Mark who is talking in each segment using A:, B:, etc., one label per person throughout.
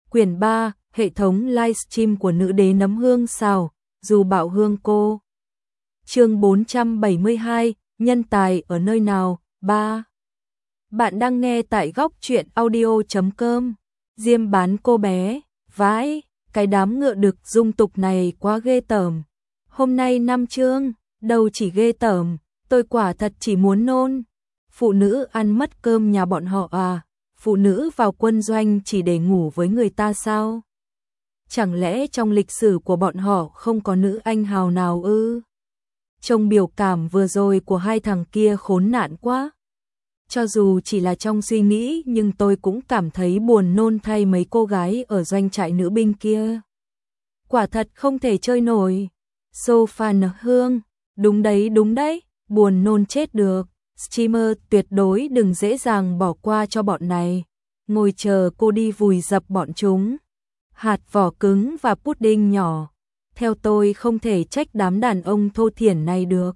A: Quyển 3, hệ thống livestream của nữ đế nấm hương xào, dù bạo hương cô. Chương 472, nhân tài ở nơi nào? 3. Bạn đang nghe tại góc truyện audio.com. Diêm bán cô bé, vãi, cái đám ngựa đực dung tục này quá ghê tởm. Hôm nay 5 chương, đâu chỉ ghê tởm, tôi quả thật chỉ muốn nôn. Phụ nữ ăn mất cơm nhà bọn họ à? Phụ nữ vào quân doanh chỉ để ngủ với người ta sao? Chẳng lẽ trong lịch sử của bọn họ không có nữ anh hào nào ư? Trông biểu cảm vừa rồi của hai thằng kia khốn nạn quá. Cho dù chỉ là trong suy nghĩ nhưng tôi cũng cảm thấy buồn nôn thay mấy cô gái ở doanh trại nữ binh kia. Quả thật không thể chơi nổi. Sophia Hương, đúng đấy, buồn nôn chết được. Streamer tuyệt đối đừng dễ dàng bỏ qua cho bọn này. Ngồi chờ cô đi vùi dập bọn chúng. Hạt vỏ cứng và pudding nhỏ. Theo tôi không thể trách đám đàn ông thô thiển này được.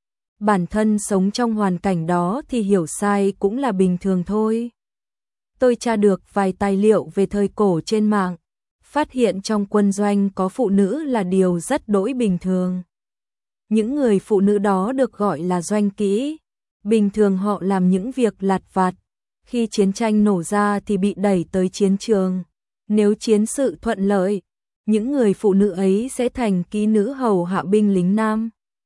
A: Bản thân sống trong hoàn cảnh đó thì hiểu sai cũng là bình thường thôi. Tôi tra được vài tài liệu về thời cổ trên mạng. Phát hiện trong quân doanh có phụ nữ là điều rất đỗi bình thường. Những người phụ nữ đó được gọi là doanh kỹ. Bình thường họ làm những việc lặt vặt. Khi chiến tranh nổ ra thì bị đẩy tới chiến trường. Nếu chiến sự thuận lợi, những người phụ nữ ấy sẽ thành kỹ nữ hầu hạ binh lính nam.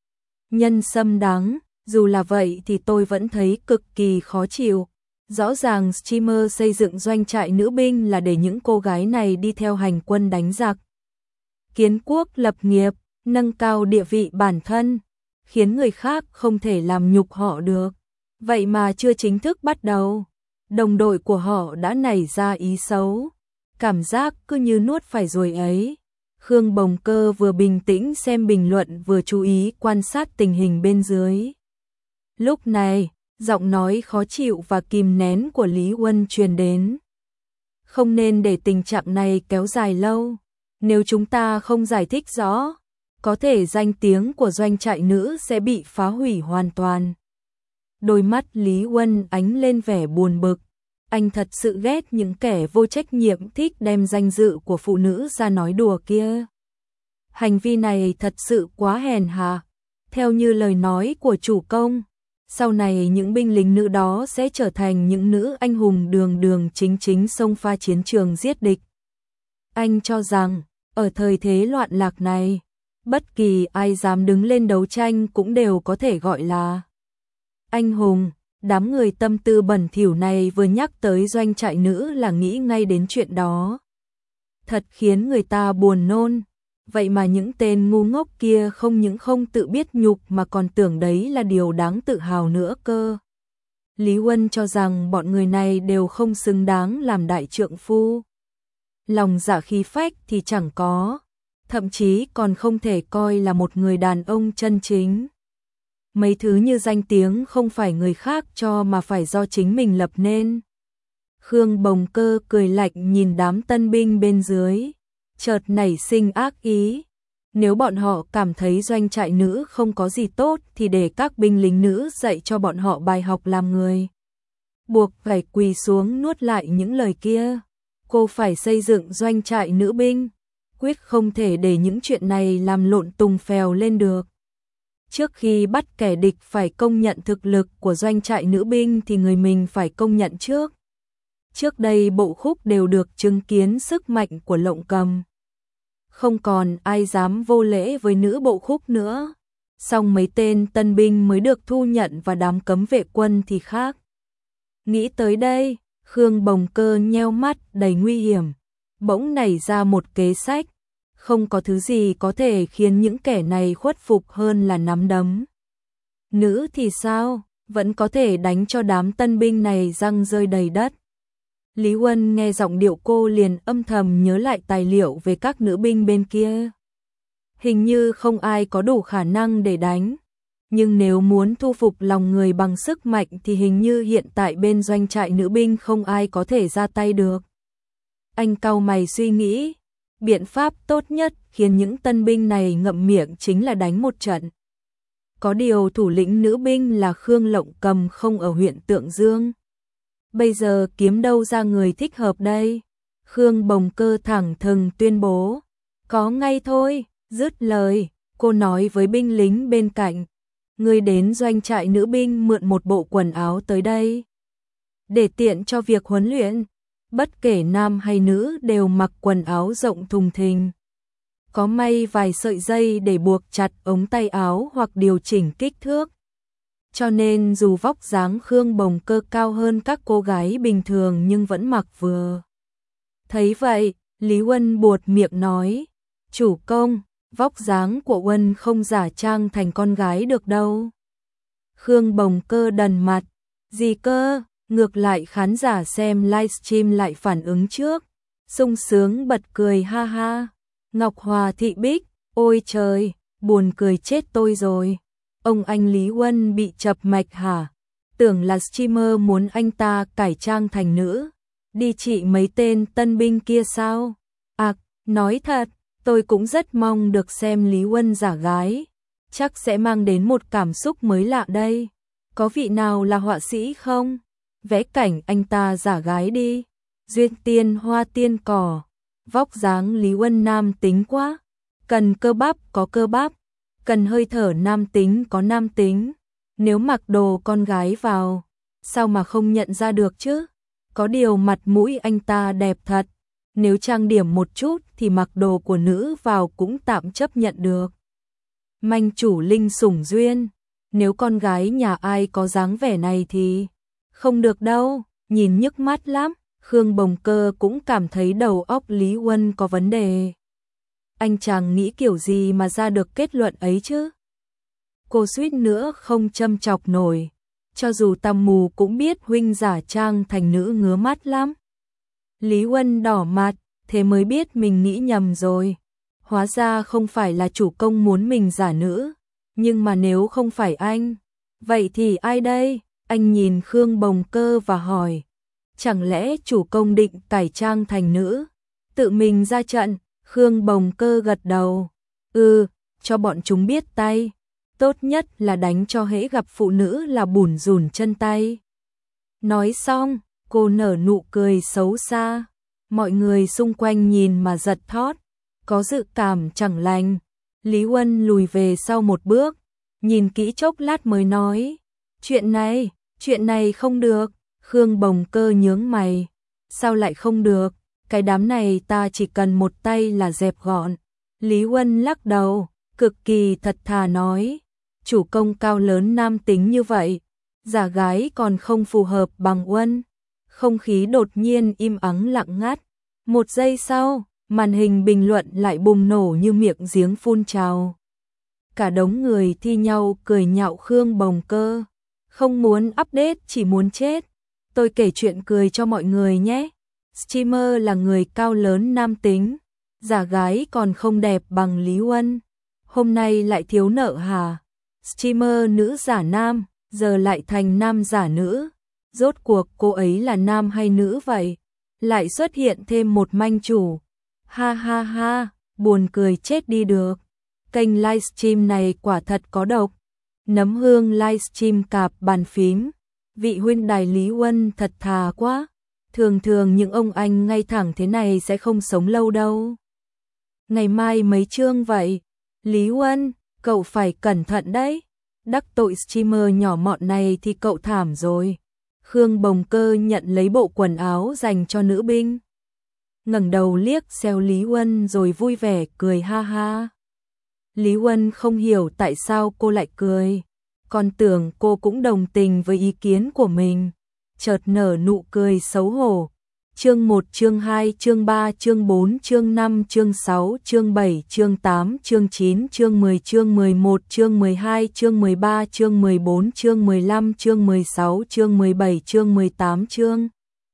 A: Nhân xâm đáng, dù là vậy thì tôi vẫn thấy cực kỳ khó chịu. Rõ ràng streamer xây dựng doanh trại nữ binh là để những cô gái này đi theo hành quân đánh giặc. Kiến quốc lập nghiệp, nâng cao địa vị bản thân, khiến người khác không thể làm nhục họ được. Vậy mà chưa chính thức bắt đầu, đồng đội của họ đã nảy ra ý xấu. Cảm giác cứ như nuốt phải rồi ấy. Khương Bồng Cơ vừa bình tĩnh xem bình luận vừa chú ý quan sát tình hình bên dưới. Lúc này, giọng nói khó chịu và kìm nén của Lý Huân truyền đến. Không nên để tình trạng này kéo dài lâu. Nếu chúng ta không giải thích rõ, có thể danh tiếng của doanh trại nữ sẽ bị phá hủy hoàn toàn. Đôi mắt Lý Huân ánh lên vẻ buồn bực. Anh thật sự ghét những kẻ vô trách nhiệm thích đem danh dự của phụ nữ ra nói đùa kia. Hành vi này thật sự quá hèn hạ. Theo như lời nói của chủ công, sau này những binh lính nữ đó sẽ trở thành những nữ anh hùng đường đường chính chính xông pha chiến trường giết địch. Anh cho rằng, ở thời thế loạn lạc này, bất kỳ ai dám đứng lên đấu tranh cũng đều có thể gọi là anh hùng. Đám người tâm tư bẩn thỉu này vừa nhắc tới doanh trại nữ là nghĩ ngay đến chuyện đó. Thật khiến người ta buồn nôn. Vậy mà những tên ngu ngốc kia không những không tự biết nhục mà còn tưởng đấy là điều đáng tự hào nữa cơ. Lý Huân cho rằng bọn người này đều không xứng đáng làm đại trượng phu. Lòng dạ khí phách thì chẳng có, thậm chí còn không thể coi là một người đàn ông chân chính. Mấy thứ như danh tiếng không phải người khác cho mà phải do chính mình lập nên. Khương Bồng Cơ cười lạnh nhìn đám tân binh bên dưới, chợt nảy sinh ác ý. Nếu bọn họ cảm thấy doanh trại nữ không có gì tốt thì để các binh lính nữ dạy cho bọn họ bài học làm người. Buộc phải quỳ xuống nuốt lại những lời kia. Cô phải xây dựng doanh trại nữ binh, quyết không thể để những chuyện này làm lộn tùng phèo lên được. Trước khi bắt kẻ địch phải công nhận thực lực của doanh trại nữ binh thì người mình phải công nhận trước. Trước đây bộ khúc đều được chứng kiến sức mạnh của Lộng Cầm. Không còn ai dám vô lễ với nữ bộ khúc nữa. Song mấy tên tân binh mới được thu nhận và đám cấm vệ quân thì khác. Nghĩ tới đây, Khương Bồng Cơ nheo mắt đầy nguy hiểm. Bỗng nảy ra một kế sách. Không có thứ gì có thể khiến những kẻ này khuất phục hơn là nắm đấm. Nữ thì sao, vẫn có thể đánh cho đám tân binh này răng rơi đầy đất. Lý Huân nghe giọng điệu cô liền âm thầm nhớ lại tài liệu về các nữ binh bên kia. Hình như không ai có đủ khả năng để đánh. Nhưng nếu muốn thu phục lòng người bằng sức mạnh thì hình như hiện tại bên doanh trại nữ binh không ai có thể ra tay được. Anh cau mày suy nghĩ. Biện pháp tốt nhất khiến những tân binh này ngậm miệng chính là đánh một trận. Có điều thủ lĩnh nữ binh là Khương Lộng Cầm không ở huyện Tượng Dương. Bây giờ kiếm đâu ra người thích hợp đây? Khương Bồng Cơ thẳng thừng tuyên bố. Có ngay thôi, dứt lời, cô nói với binh lính bên cạnh. Người đến doanh trại nữ binh mượn một bộ quần áo tới đây. Để tiện cho việc huấn luyện, bất kể nam hay nữ đều mặc quần áo rộng thùng thình. Có may vài sợi dây để buộc chặt ống tay áo hoặc điều chỉnh kích thước. Cho nên dù vóc dáng Khương Bồng Cơ cao hơn các cô gái bình thường nhưng vẫn mặc vừa. Thấy vậy, Lý Huân buột miệng nói, chủ công, vóc dáng của Huân không giả trang thành con gái được đâu. Khương Bồng Cơ đần mặt, gì cơ, ngược lại khán giả xem livestream lại phản ứng trước, sung sướng bật cười ha ha. Ngọc Hòa Thị Bích, ôi trời, buồn cười chết tôi rồi. Ông anh Lý Huân bị chập mạch hả? Tưởng là streamer muốn anh ta cải trang thành nữ, đi trị mấy tên tân binh kia sao? À, nói thật, tôi cũng rất mong được xem Lý Huân giả gái, chắc sẽ mang đến một cảm xúc mới lạ đây. Có vị nào là họa sĩ không? Vẽ cảnh anh ta giả gái đi. Duyên tiên hoa tiên cỏ. Vóc dáng Lý Huân nam tính quá. Cần cơ bắp có cơ bắp, cần hơi thở nam tính có nam tính. Nếu mặc đồ con gái vào, sao mà không nhận ra được chứ? Có điều mặt mũi anh ta đẹp thật. Nếu trang điểm một chút thì mặc đồ của nữ vào cũng tạm chấp nhận được. Manh chủ linh sủng duyên. Nếu con gái nhà ai có dáng vẻ này thì không được đâu, nhìn nhức mắt lắm. Khương Bồng Cơ cũng cảm thấy đầu óc Lý Huân có vấn đề. Anh chàng nghĩ kiểu gì mà ra được kết luận ấy chứ? Cô suýt nữa không châm chọc nổi. Cho dù tăm mù cũng biết huynh giả trang thành nữ ngứa mắt lắm. Lý Huân đỏ mặt, thế mới biết mình nghĩ nhầm rồi. Hóa ra không phải là chủ công muốn mình giả nữ. Nhưng mà nếu không phải anh, vậy thì ai đây? Anh nhìn Khương Bồng Cơ và hỏi. Chẳng lẽ chủ công định cải trang thành nữ? Tự mình ra trận, Khương Bồng Cơ gật đầu. Cho bọn chúng biết tay. Tốt nhất là đánh cho hễ gặp phụ nữ là bủn rủn chân tay. Nói xong, cô nở nụ cười xấu xa. Mọi người xung quanh nhìn mà giật thót. Có dự cảm chẳng lành. Lý Huân lùi về sau một bước. Nhìn kỹ chốc lát mới nói. Chuyện này không được. Khương Bồng Cơ nhướng mày. Sao lại không được? Cái đám này ta chỉ cần một tay là dẹp gọn. Lý Huân lắc đầu, cực kỳ thật thà nói. Chủ công cao lớn nam tính như vậy, giả gái còn không phù hợp bằng Huân. Không khí đột nhiên im ắng lặng ngắt. Một giây sau, màn hình bình luận lại bùng nổ như miệng giếng phun trào. Cả đống người thi nhau cười nhạo Khương Bồng Cơ. Không muốn update, chỉ muốn chết. Tôi kể chuyện cười cho mọi người nhé. Streamer là người cao lớn nam tính, giả gái còn không đẹp bằng Lý Huân. Hôm nay lại thiếu nợ hả? Streamer nữ giả nam, giờ lại thành nam giả nữ. Rốt cuộc cô ấy là nam hay nữ vậy? Lại xuất hiện thêm một manh chủ. Ha ha ha, buồn cười chết đi được. Kênh livestream này quả thật có độc. Nấm hương livestream cạp bàn phím. Vị huynh đài Lý Huân thật thà quá. Thường thường những ông anh ngay thẳng thế này sẽ không sống lâu đâu. Ngày mai mấy chương vậy? Lý Huân, cậu phải cẩn thận đấy. Đắc tội streamer nhỏ mọn này thì cậu thảm rồi. Khương Bồng Cơ nhận lấy bộ quần áo dành cho nữ binh. Ngẩng đầu liếc xéo Lý Huân rồi vui vẻ cười ha ha. Lý Huân không hiểu tại sao cô lại cười. Còn tưởng cô cũng đồng tình với ý kiến của mình. Chợt nở nụ cười xấu hổ. Chương 1, chương 2, chương 3, chương 4, chương 5, chương 6, chương 7, chương 8, chương 9, chương 10, chương 11, chương 12, chương 13, chương 14, chương 15, chương 16, chương 17, chương 18, chương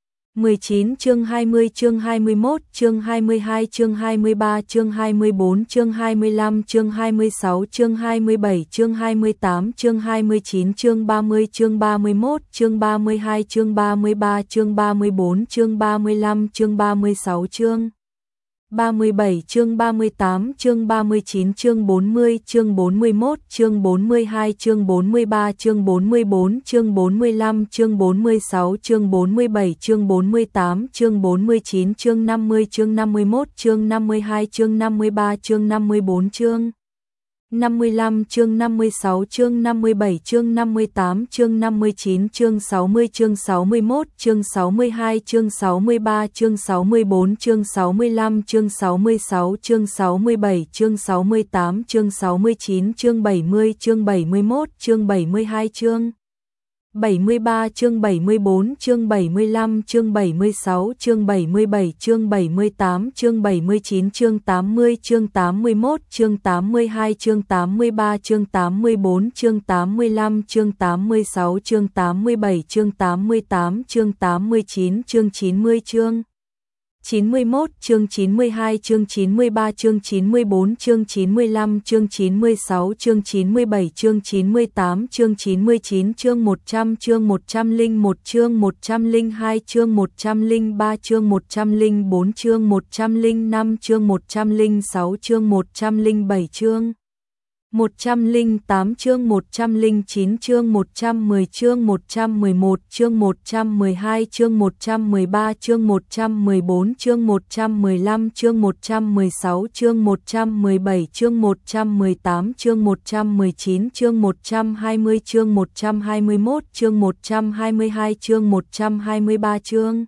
A: 19, chương 20, chương 21, chương 22, chương 23, chương 24, chương 25, chương 26, chương 27, chương 28, chương 29, chương 30, chương 31, chương 32, chương 33, chương 34, chương 35, chương 36, chương 37 chương 38 chương 39 chương 40 chương 41 chương 42 chương 43 chương 44 chương 45 chương 46 chương 47 chương 48 chương 49 chương 50 chương 51 chương 52 chương 53 chương 54 chương 55 chương 56 chương 57 chương 58 chương 59 chương 60 chương 61 chương 62 chương 63 chương 64 chương 65 chương 66 chương 67 chương 68 chương 69 chương 70 chương 71 chương 72 chương 73 chương 74 chương 75 chương 76 chương 77 chương 78 chương 79 chương 80 chương 81 chương 82 chương 83 chương 84 chương 85 chương 86 chương 87 chương 88 chương 89 chương 90 chương 91 chương 92 chương 93 chương 94 chương 95 chương 96 chương 97 chương 98 chương 99 chương 100 chương 101 chương 102 chương 103 chương 104 chương 105 chương 106 chương 107 chương 108 chương 109 chương 110 chương 111 chương 112 chương 113 chương 114 chương 115 chương 116 chương 117 chương 118 chương 119 chương 120 chương 121 chương 122 chương 123 chương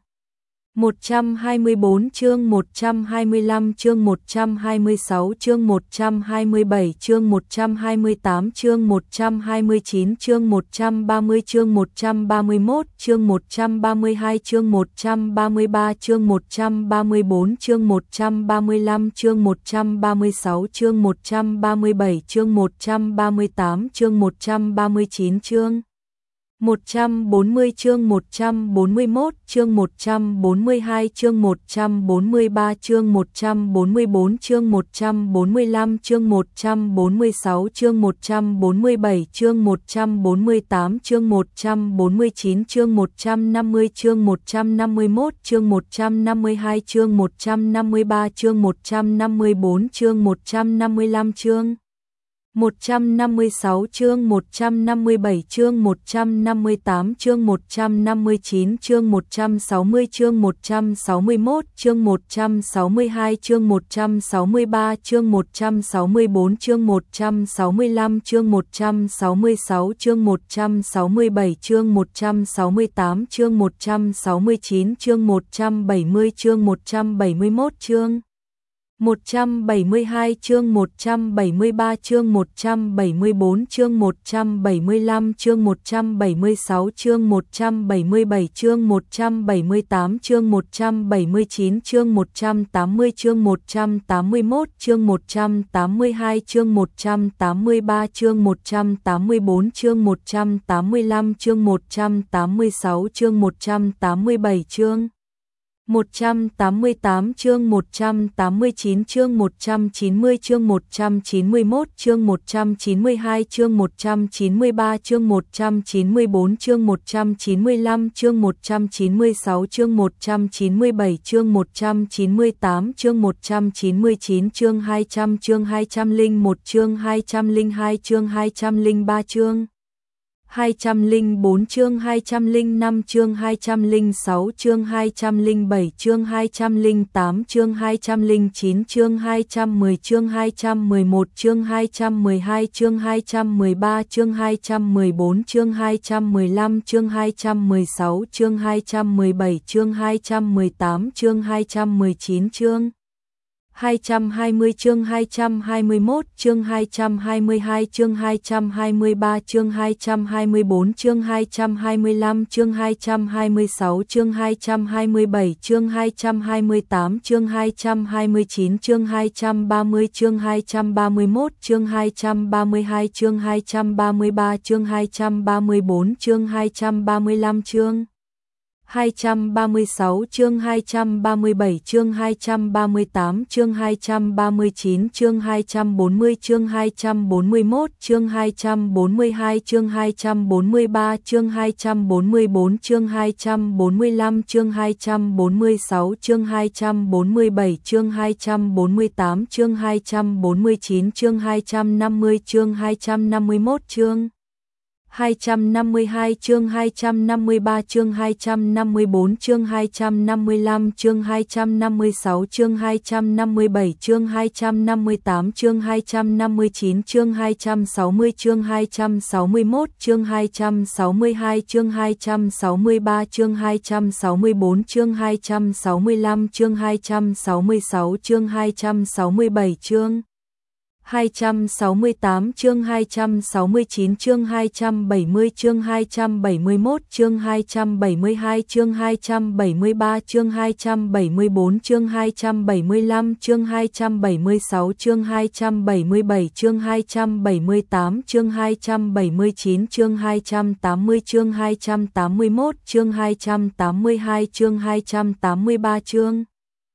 A: 124 chương 125 chương 126 chương 127 chương 128 chương 129 chương 130 chương 131 chương 132 chương 133 chương 134 chương 135 chương 136 chương 137 chương 138 chương 139 chương 140 chương 141 chương 142 chương 143 chương 144 chương 145 chương 146 chương 147 chương 148 chương 149 chương 150 chương 151 chương 152 chương 153 chương 154 chương 155 chương 156 chương 157 chương 158 chương 159 chương 160 chương 161 chương 162 chương 163 chương 164 chương 165 chương 166 chương 167 chương 168 chương 169 chương 170 chương 171 chương 172 chương 173 chương 174 chương 175 chương 176 chương 177 chương 178 chương 179 chương 180 chương 181 chương 182 chương 183 chương 184 chương 185 chương 186 chương 187 chương 188 chương 189 chương 190 chương 191 chương 192 chương 193 chương 194 chương 195 chương 196 chương 197 chương 198 chương 199 chương 200 chương 201 chương 202 chương 203 chương 204 chương 205 chương 206 chương 207 chương 208 chương 209 chương 210 chương 211 chương 212 chương 213 chương 214 chương 215 chương 216 chương 217 chương 218 chương 219 chương 220 chương 221 chương 222 chương 223 chương 224 chương 225 chương 226 chương 227 chương 228 chương 229 chương 230 chương 231 chương 232 chương 233 chương 234 chương 235 chương 236 chương 237 chương 238 chương 239 chương 240 chương 241 chương 242 chương 243 chương 244 chương 245 chương 246 chương 247 chương 248 chương 249 chương 250 chương 251 chương 252 chương 253 chương 254 chương 255 chương 256 chương 257 chương 258 chương 259 chương 260 chương 261 chương 262 chương 263 chương 264 chương 265 chương 266 chương 267 chương 268 chương 269 chương 270 chương 271 chương 272 chương 273 chương 274 chương 275 chương 276 chương 277 chương 278 chương 279 chương 280 chương 281 chương 282 chương 283 chương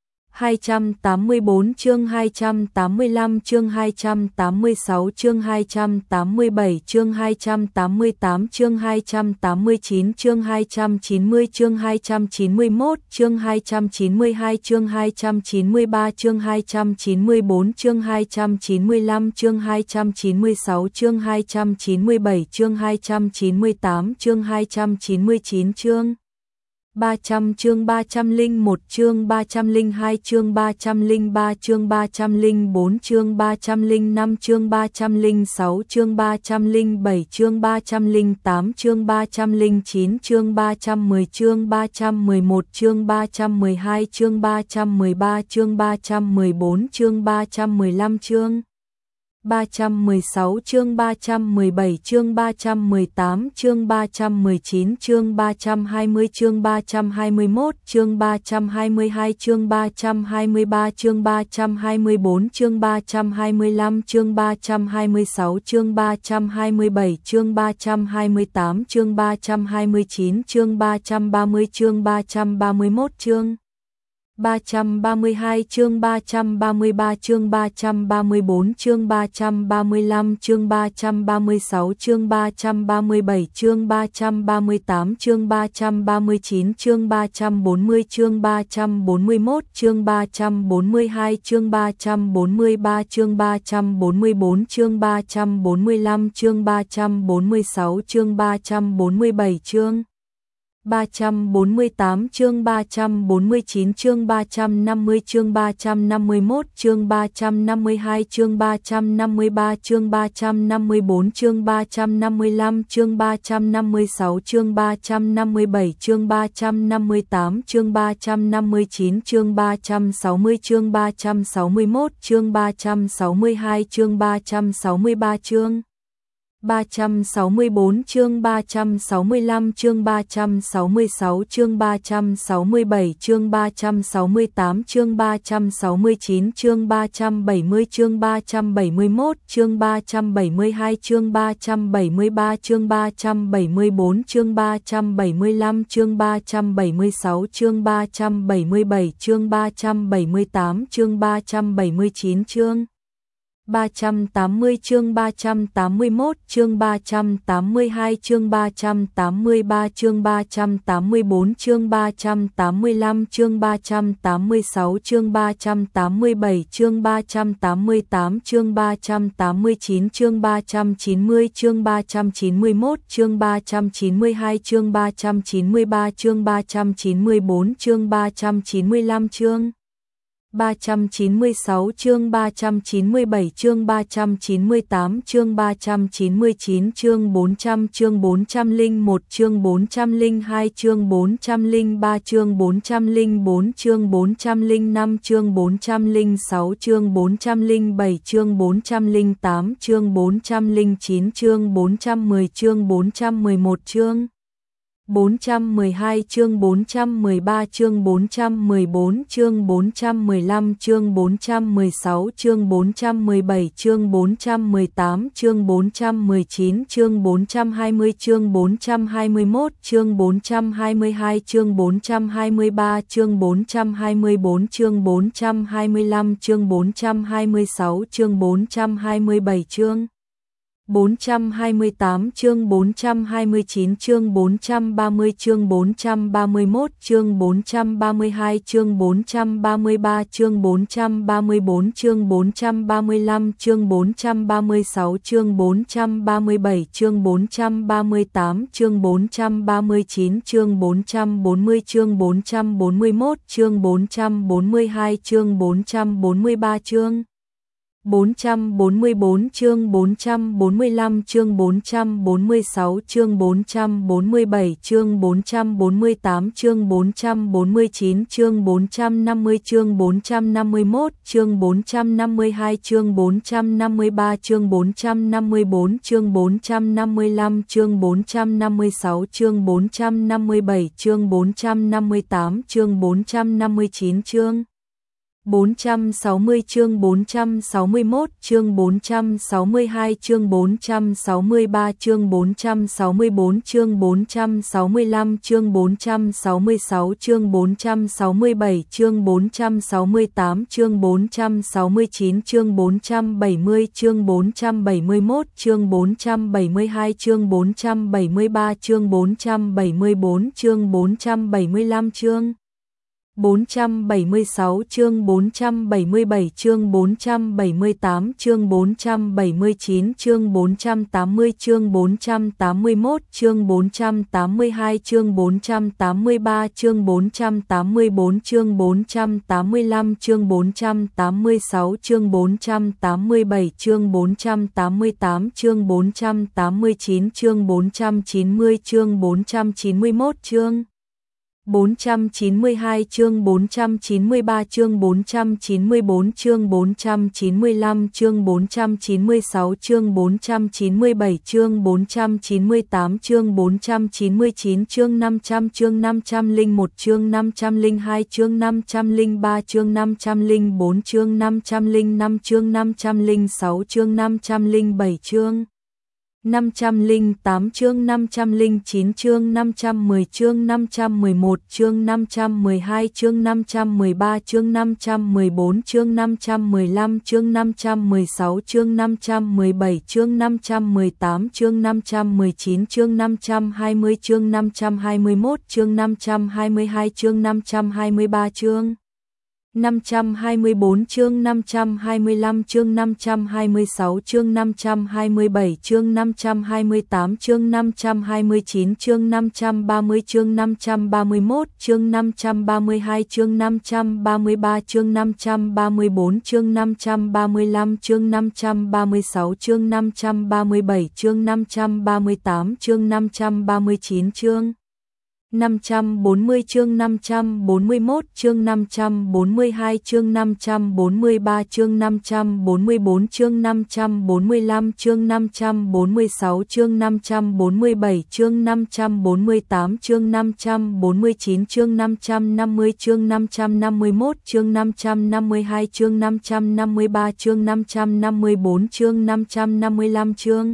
A: 284 chương 285 chương 286 chương 287 chương 288 chương 289 chương 290 chương 291 chương 292 chương 293 chương 294 chương 295 chương 296 chương 297 chương 298 chương 299 chương 300 chương 301 chương 302 chương 303 chương 304 chương 305 chương 306 chương 307 chương 308 chương 309 chương 310 chương 311 chương 312 chương 313 chương 314 chương 315 chương 316 chương 317 chương 318 chương 319 chương 320 chương 321 chương 322 chương 323 chương 324 chương 325 chương 326 chương 327 chương 328 chương 329 chương 330 chương 331 chương 332 chương 333 chương 334 chương 335 chương 336 chương 337 chương 338 chương 339 chương 340 chương 341 chương 342 chương 343 chương 344 chương 345 chương 346 chương 347 chương 348 chương 349 chương 350 chương 351 chương 352 chương 353 chương 354 chương 355 chương 356 chương 357 chương 358 chương 359 chương 360 chương 361 chương 362 chương 363 chương 364 chương 365 chương 366 chương 367 chương 368 chương 369 chương 370 chương 371 chương 372 chương 373 chương 374 chương 375 chương 376 chương 377 chương 378 chương 379 chương 380 chương 381 chương 382 chương 383 chương 384 chương 385 chương 386 chương 387 chương 388 chương 389 chương 390 chương 391 chương 392 chương 393 chương 394 chương 395 chương 396 chương 397 chương 398 chương 399 chương 400 chương 401 chương 402 chương 403 chương 404 chương 405 chương 406 chương 407 chương 408 chương 409 chương 410 chương 411 chương 412 chương 413 chương 414 chương 415 chương 416 chương 417 chương 418 chương 419 chương 420 chương 421 chương 422 chương 423 chương 424 chương 425 chương 426 chương 427 chương 428 chương 429 chương 430 chương 431 chương 432 chương 433 chương 434 chương 435 chương 436 chương 437 chương 438 chương 439 chương 440 chương 441 chương 442 chương 443 chương 444 chương 445 chương 446 chương 447 chương 448 chương 449 chương 450 chương 451 chương 452 chương 453 chương 454 chương 455 chương 456 chương 457 chương 458 chương 459 chương 460 chương 461 chương 462 chương 463 chương 464 chương 465 chương 466 chương 467 chương 468 chương 469 chương 470 chương 471 chương 472 chương 473 chương 474 chương 475 chương 476 chương 477 chương 478 chương 479 chương 480 chương 481 chương 482 chương 483 chương 484 chương 485 chương 486 chương 487 chương 488 chương 489 chương 490 chương 491 chương 492 chương 493 chương 494 chương 495 chương 496 chương 497 chương 498 chương 499 chương 500 chương 501 chương 502 chương 503 chương 504 chương 505 chương 506 chương 507 chương 508 chương 509 chương 510 chương 511 chương 512 chương 513 chương 514 chương 515 chương 516 chương 517 chương 518 chương 519 chương 520 chương 521 chương 522 chương 523 chương 524 chương 525 chương 526 chương 527 chương 528 chương 529 chương 530 chương 531 chương 532 chương 533 chương 534 chương 535 chương 536 chương 537 chương 538 chương 539 chương 540 chương 541 chương 542 chương 543 chương 544 chương 545 chương 546 chương 547 chương 548 chương 549 chương 550 chương 551 chương 552 chương 553 chương 554 chương 555 chương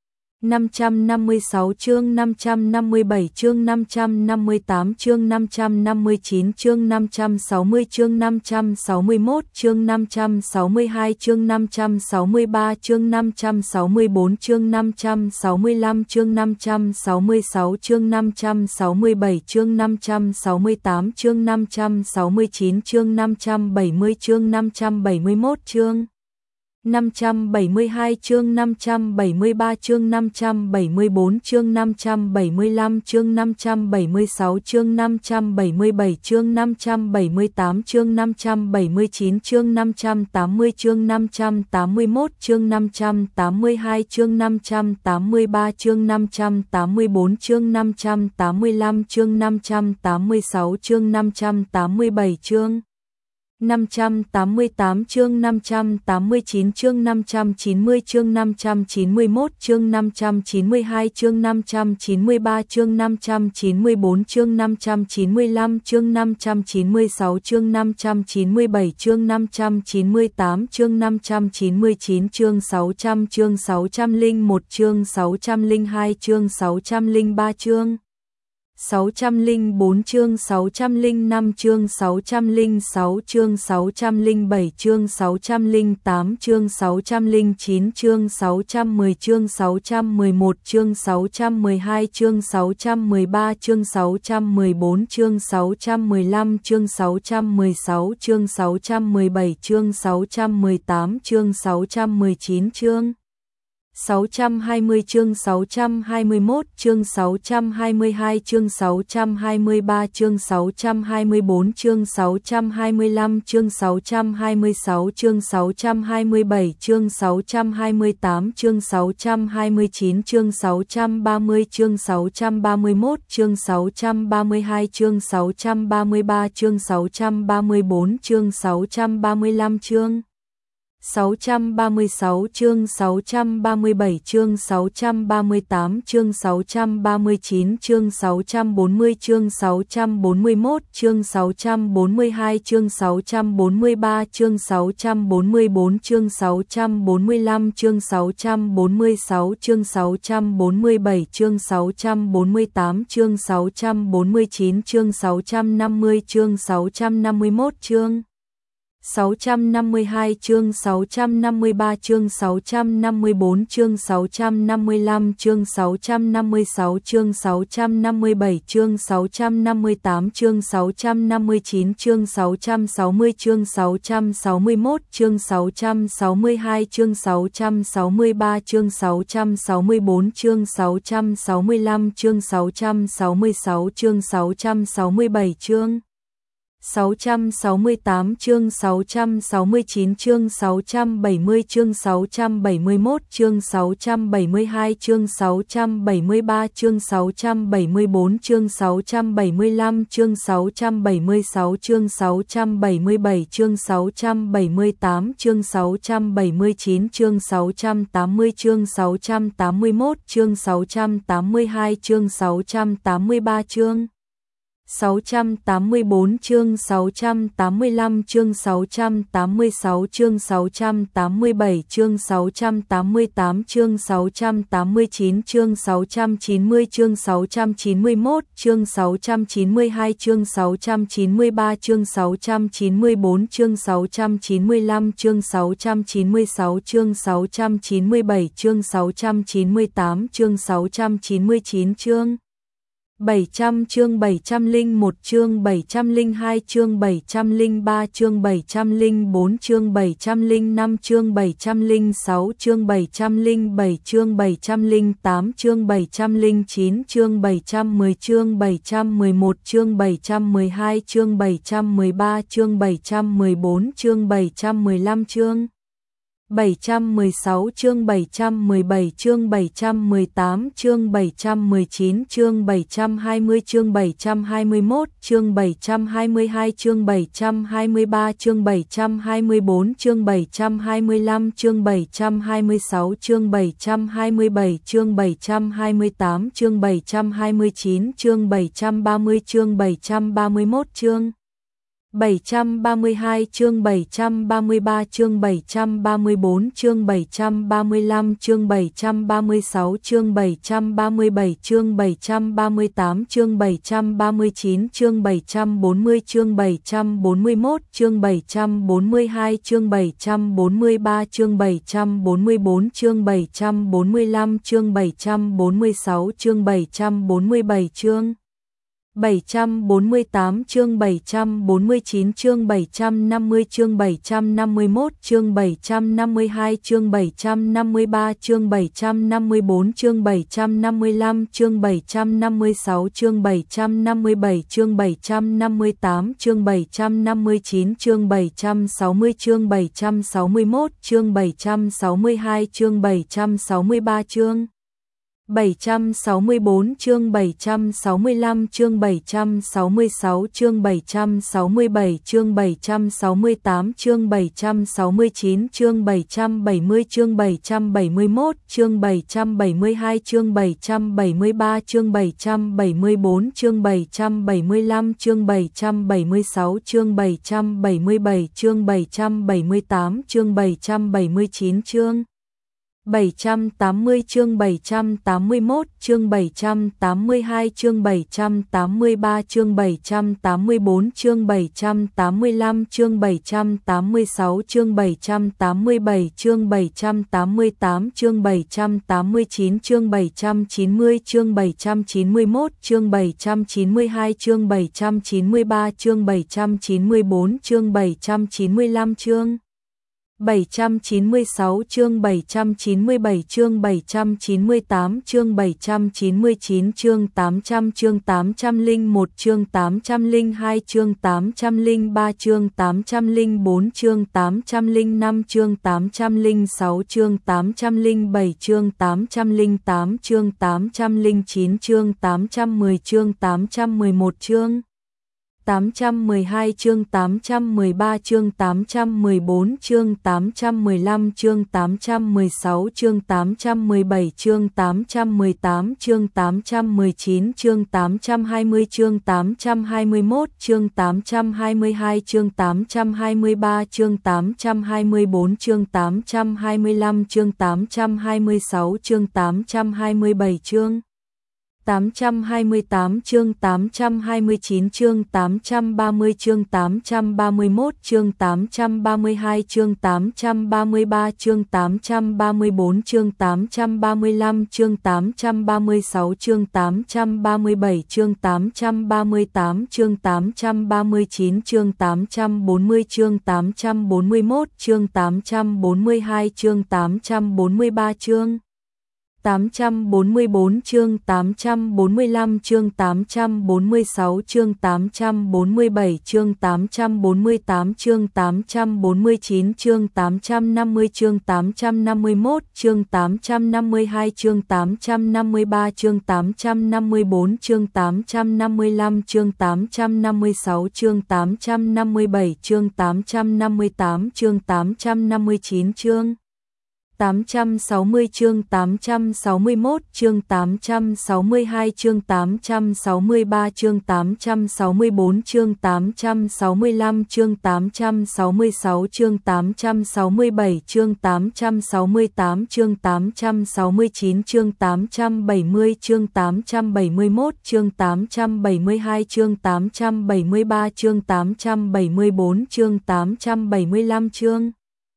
A: 556 chương 557 chương 558 chương 559 chương 560 chương 561 chương 562 chương 563 chương 564 chương 565 chương 566 chương 567 chương 568 chương 569 chương 570 chương 571 chương 572 chương 573 chương 574 chương 575 chương 576 chương 577 chương 578 chương 579 chương 580 chương 581 chương 582 chương 583 chương 584 chương 585 chương 586 chương 587 chương 588 chương 589 chương 590 chương 591 chương 592 chương 593 chương 594 chương 595 chương 596 chương 597 chương 598 chương 599 chương 600 chương 601 chương 602 chương 603 chương 604 chương 605 chương 606 chương 607 chương 608 chương 609 chương 610 chương 611 chương 612 chương 613 chương 614 chương 615 chương 616 chương 617 chương 618 chương 619 chương 620 chương 621 chương 622 chương 623 chương 624 chương 625 chương 626 chương 627 chương 628 chương 629 chương 630 chương 631 chương 632 chương 633 chương 634 chương 635 chương 636 chương 637 chương 638 chương 639 chương 640 chương 641 chương 642 chương 643 chương 644 chương 645 chương 646 chương 647 chương 648 chương 649 chương 650 chương 651 chương 652 chương 653 chương 654 chương 655 chương 656 chương 657 chương 658 chương 659 chương 660 chương 661 chương 662 chương 663 chương 664 chương 665 chương 666 chương 667 chương 668 chương 669 chương 670 chương 671 chương 672 chương 673 chương 674 chương 675 chương 676 chương 677 chương 678 chương 679 chương 680 chương 681 chương 682 chương 683 chương 684 chương 685 chương 686 chương 687 chương 688 chương 689 chương 690 chương 691 chương 692 chương 693 chương 694 chương 695 chương 696 chương 697 chương 698 chương 699 chương 700 chương 701 chương 702 chương 703 chương 704 chương 705 chương 706 chương 707 chương 708 chương 709 chương 710 chương 711 chương 712 chương 713 chương 714 chương 715 chương 716 chương 717 chương 718 chương 719 chương 720 chương 721 chương 722 chương 723 chương 724 chương 725 chương 726 chương 727 chương 728 chương 729 chương 730 chương 731 chương 732 chương 733 chương 734 chương 735 chương 736 chương 737 chương 738 chương 739 chương 740 chương 741 chương 742 chương 743 chương 744 chương 745 chương 746 chương 747 chương 748 chương 749 chương 750 chương 751 chương 752 chương 753 chương 754 chương 755 chương 756 chương 757 chương 758 chương 759 chương 760 chương 761 chương 762 chương 763 chương 764 chương 765 chương 766 chương 767 chương 768 chương 769 chương 770 chương 771 chương 772 chương 773 chương 774 chương 775 chương 776 chương 777 chương 778 chương 779 chương 780 chương 781 chương 782 chương 783 chương 784 chương 785 chương 786 chương 787 chương 788 chương 789 chương 790 chương 791 chương 792 chương 793 chương 794 chương 795 chương 796 chương 797 chương 798 chương 799 chương 800 chương 801 chương 802 chương 803 chương 804 chương 805 chương 806 chương 807 chương 808 chương 809 chương 810 chương 811 chương 812 chương 813 chương 814 chương 815 chương 816 chương 817 chương 818 chương 819 chương 820 chương 821 chương 822 chương 823 chương 824 chương 825 chương 826 chương 827 chương 828 chương 829 chương 830 chương 831 chương 832 chương 833 chương 834 chương 835 chương 836 chương 837 chương 838 chương 839 chương 840 chương 841 chương 842 chương 843 chương 844 chương 845 chương 846 chương 847 chương 848 chương 849 chương 850 chương 851 chương 852 chương 853 chương 854 chương 855 chương 856 chương 857 chương 858 chương 859 chương 860 chương 861 chương 862 chương 863 chương 864 chương 865 chương 866 chương 867 chương 868 chương 869 chương 870 chương 871 chương 872 chương 873 chương 874 chương 875 chương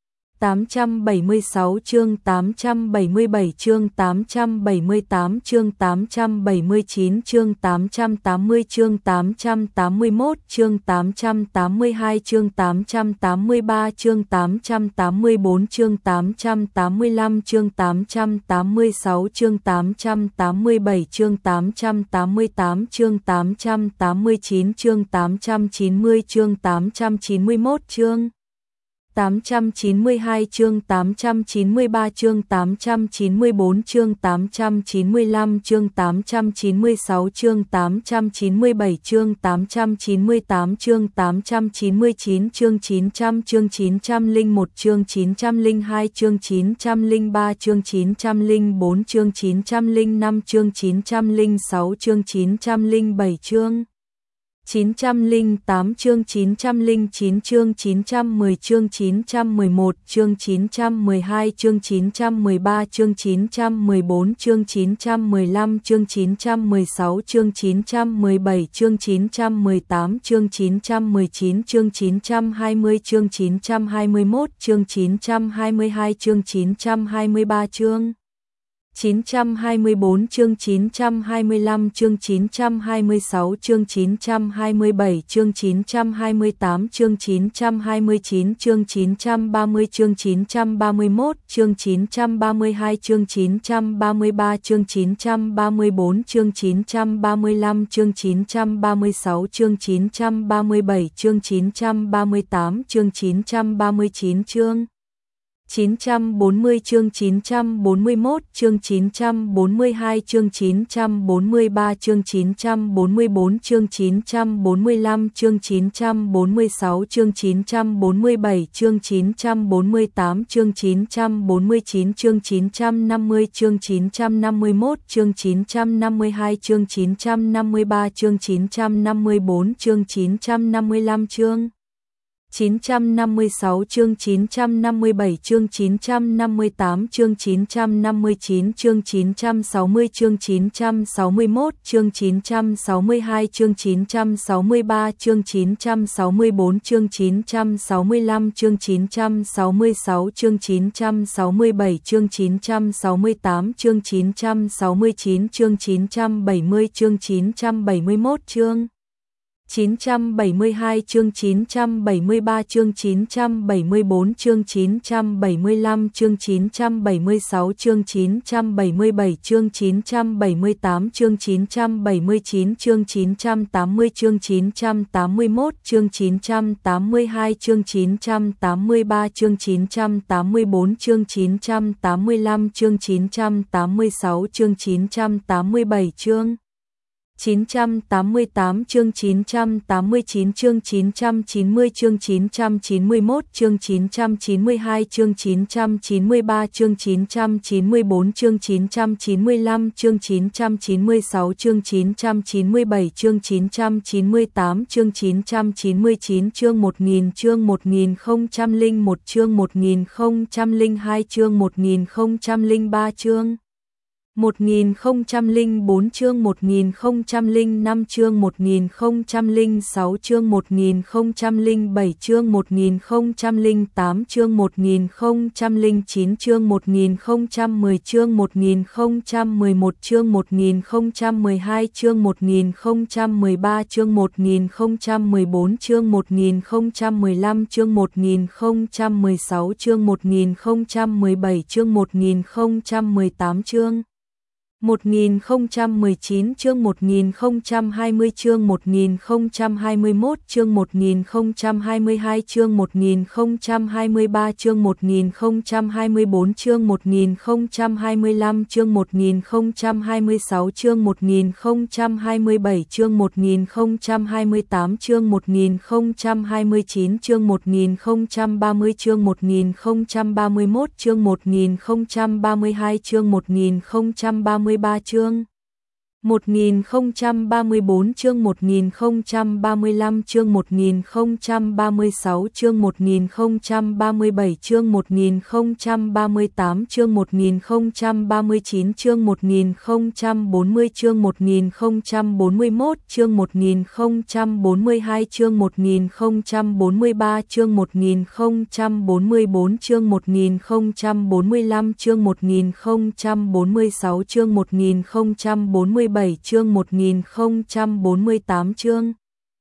A: 876 chương 877 chương 878 chương 879 chương 880 chương 881 chương 882 chương 883 chương 884 chương 885 chương 886 chương 887 chương 888 chương 889 chương 890 chương 891 chương 892 chương 893 chương 894 chương 895 chương 896 chương 897 chương 898 chương 899 chương 900 chương 901 chương 902 chương 903 chương 904 chương 905 chương 906 chương 907 chương 908 chương 909 chương 910 chương 911 chương 912 chương 913 chương 914 chương 915 chương 916 chương 917 chương 918 chương 919 chương 920 chương 921 chương 922 chương 923 chương 924 chương 925 chương 926 chương 927 chương 928 chương 929 chương 930 chương 931 chương 932 chương 933 chương 934 chương 935 chương 936 chương 937 chương 938 chương 939 chương 940 chương 941 chương 942 chương 943 chương 944 chương 945 chương 946 chương 947 chương 948 chương 949 chương 950 chương 951 chương 952 chương 953 chương 954 chương 955 chương 956 chương 957 chương 958 chương 959 chương 960 chương 961 chương 962 chương 963 chương 964 chương 965 chương 966 chương 967 chương 968 chương 969 chương 970 chương 971 chương 972 chương 973 chương 974 chương 975 chương 976 chương 977 chương 978 chương 979 chương 980 chương 981 chương 982 chương 983 chương 984 chương 985 chương 986 chương 987 chương 988 chương 989 chương 990 chương 991 chương 992 chương 993 chương 994 chương 995 chương 996 chương 997 chương 998 chương 999 chương 1000 chương 1001 chương 1002 chương 1003 chương 1004 chương 1005 chương 1006 chương 1007 chương 1008 chương 1009 chương 1010 chương 1011 chương 1012 chương 1013 chương 1014 chương 1015 chương 1016 chương 1017 chương 1018 chương 1019 chương 1020 chương 1021 chương 1022 chương 1023 chương 1024 chương 1025 chương 1026 chương 1027 chương 1028 chương 1029 chương 1030 chương 1031 chương 1032 chương 1033 chương 1034 chương 1035 chương 1036 chương 1037 chương 1038 chương 1039 chương 1040 chương 1041 chương 1042 chương 1043 chương 1044 chương 1045 chương 1046 chương 1047 chương 1048 chương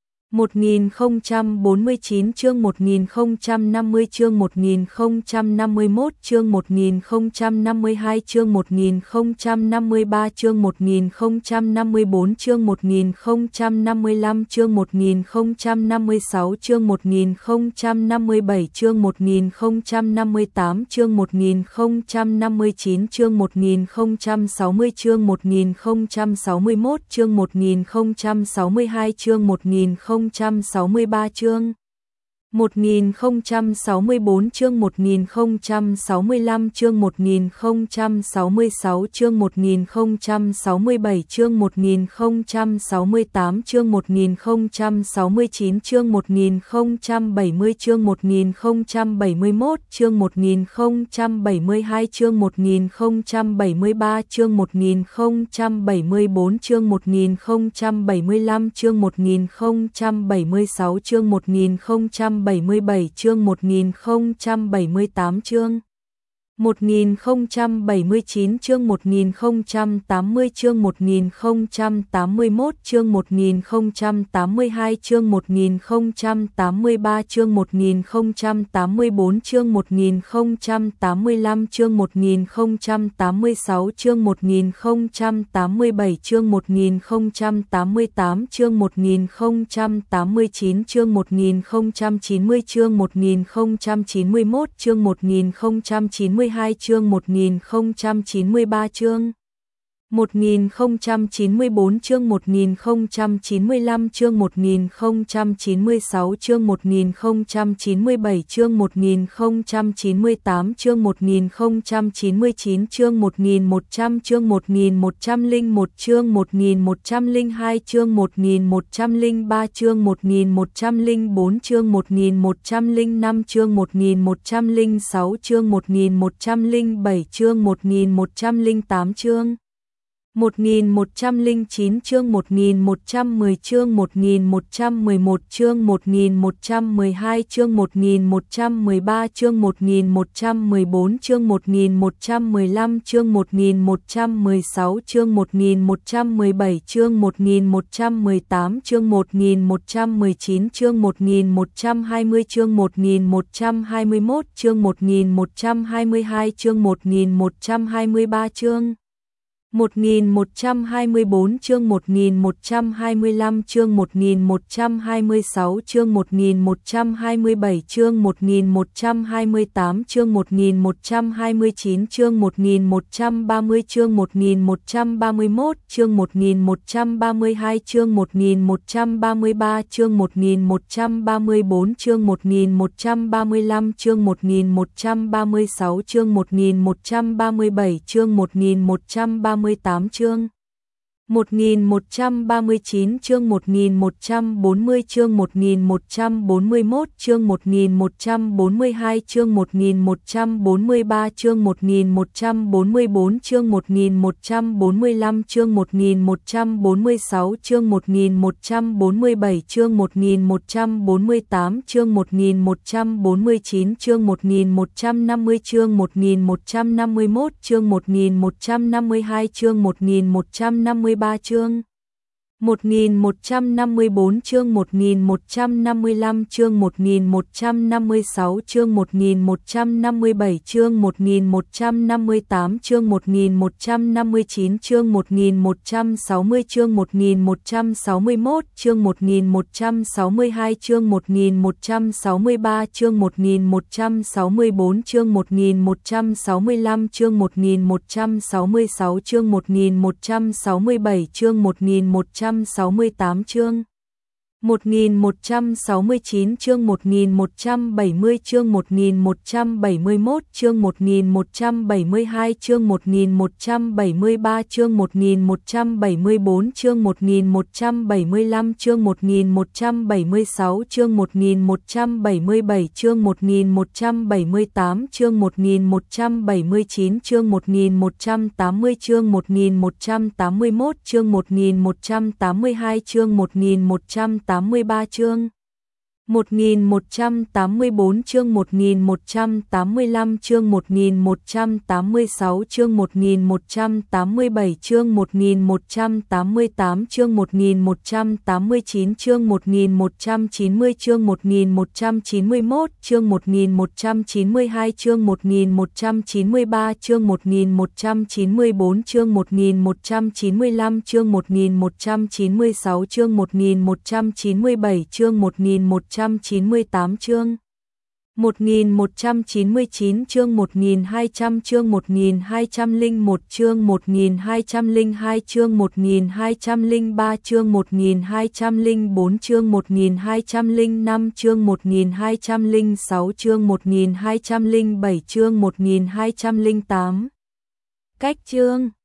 A: 1049 chương 1050 chương 1051 chương 1052 chương 1053 chương 1054 chương 1055 chương 1056 chương 1057 chương 1058 chương 1059 chương 1060 chương 1061 chương 1062 chương 1063 chương 1064 chương 1065 chương 1066 chương 1067 chương 1068 chương 1069 chương 1070 chương 1071 chương 1072 chương 1073 chương 1074 chương 1075 chương 1076 chương 1077 chương 1078 chương 1079 chương 1080 chương 1081 chương 1082 chương 1083 chương 1084 chương 1085 chương 1086 chương 1087 chương 1088 chương 1089 chương 1090 chương 1091 chương 1092 chương 1093 chương 1094 chương 1095 chương 1096 chương 1097 chương 1098 chương 1099 chương 1100 chương 1101 chương 1102 chương 1103 chương 1104 chương 1105 chương 1106 chương 1107 chương 1108 chương 1109 chương 1110 chương 1111 chương 1112 chương 1113 chương 1114 chương 1115 chương 1116 chương 1117 chương 1118 chương 1119 chương 1120 chương 1121 chương 1122 chương 1123 chương 1124 chương 1125 chương 1126 chương 1127 chương 1128 chương 1129 chương 1130 chương 1131 chương 1132 chương 1133 chương 1134 chương 1135 chương 1136 chương 1137 chương 1138 chương 1139 chương 1140 chương 1141 chương 1142 chương 1143 chương 1144 chương 1145 chương 1146 chương 1147 chương 1148 chương 1149 chương 1150 chương 1151 chương 1152 chương 1153 chương 1154 chương 1155 chương 1156 chương 1157 chương 1158 chương 1159 chương 1160 chương 1161 chương 1162 chương 1163 chương 1164 chương 1165 chương 1166 chương 1167 chương 1168 chương 1169 chương 1170 chương 1171 chương 1172 chương 1173 chương 1174 chương 1175 chương 1176 chương 1177 chương 1178 chương 1179 chương 1180 chương 1181 chương 1182 chương 1183 chương 1184 chương 1185 chương 1186 chương 1187 chương 1188 chương 1189 chương 1190 chương 1191 chương 1192 chương 1193 chương 1194 chương 1195 chương 1196 chương 1197 chương 1198 chương 1199 chương 1200 chương 1201 chương 1202 chương 1203 chương 1204 chương 1205 chương 1206 chương 1207 chương 1208 cách chương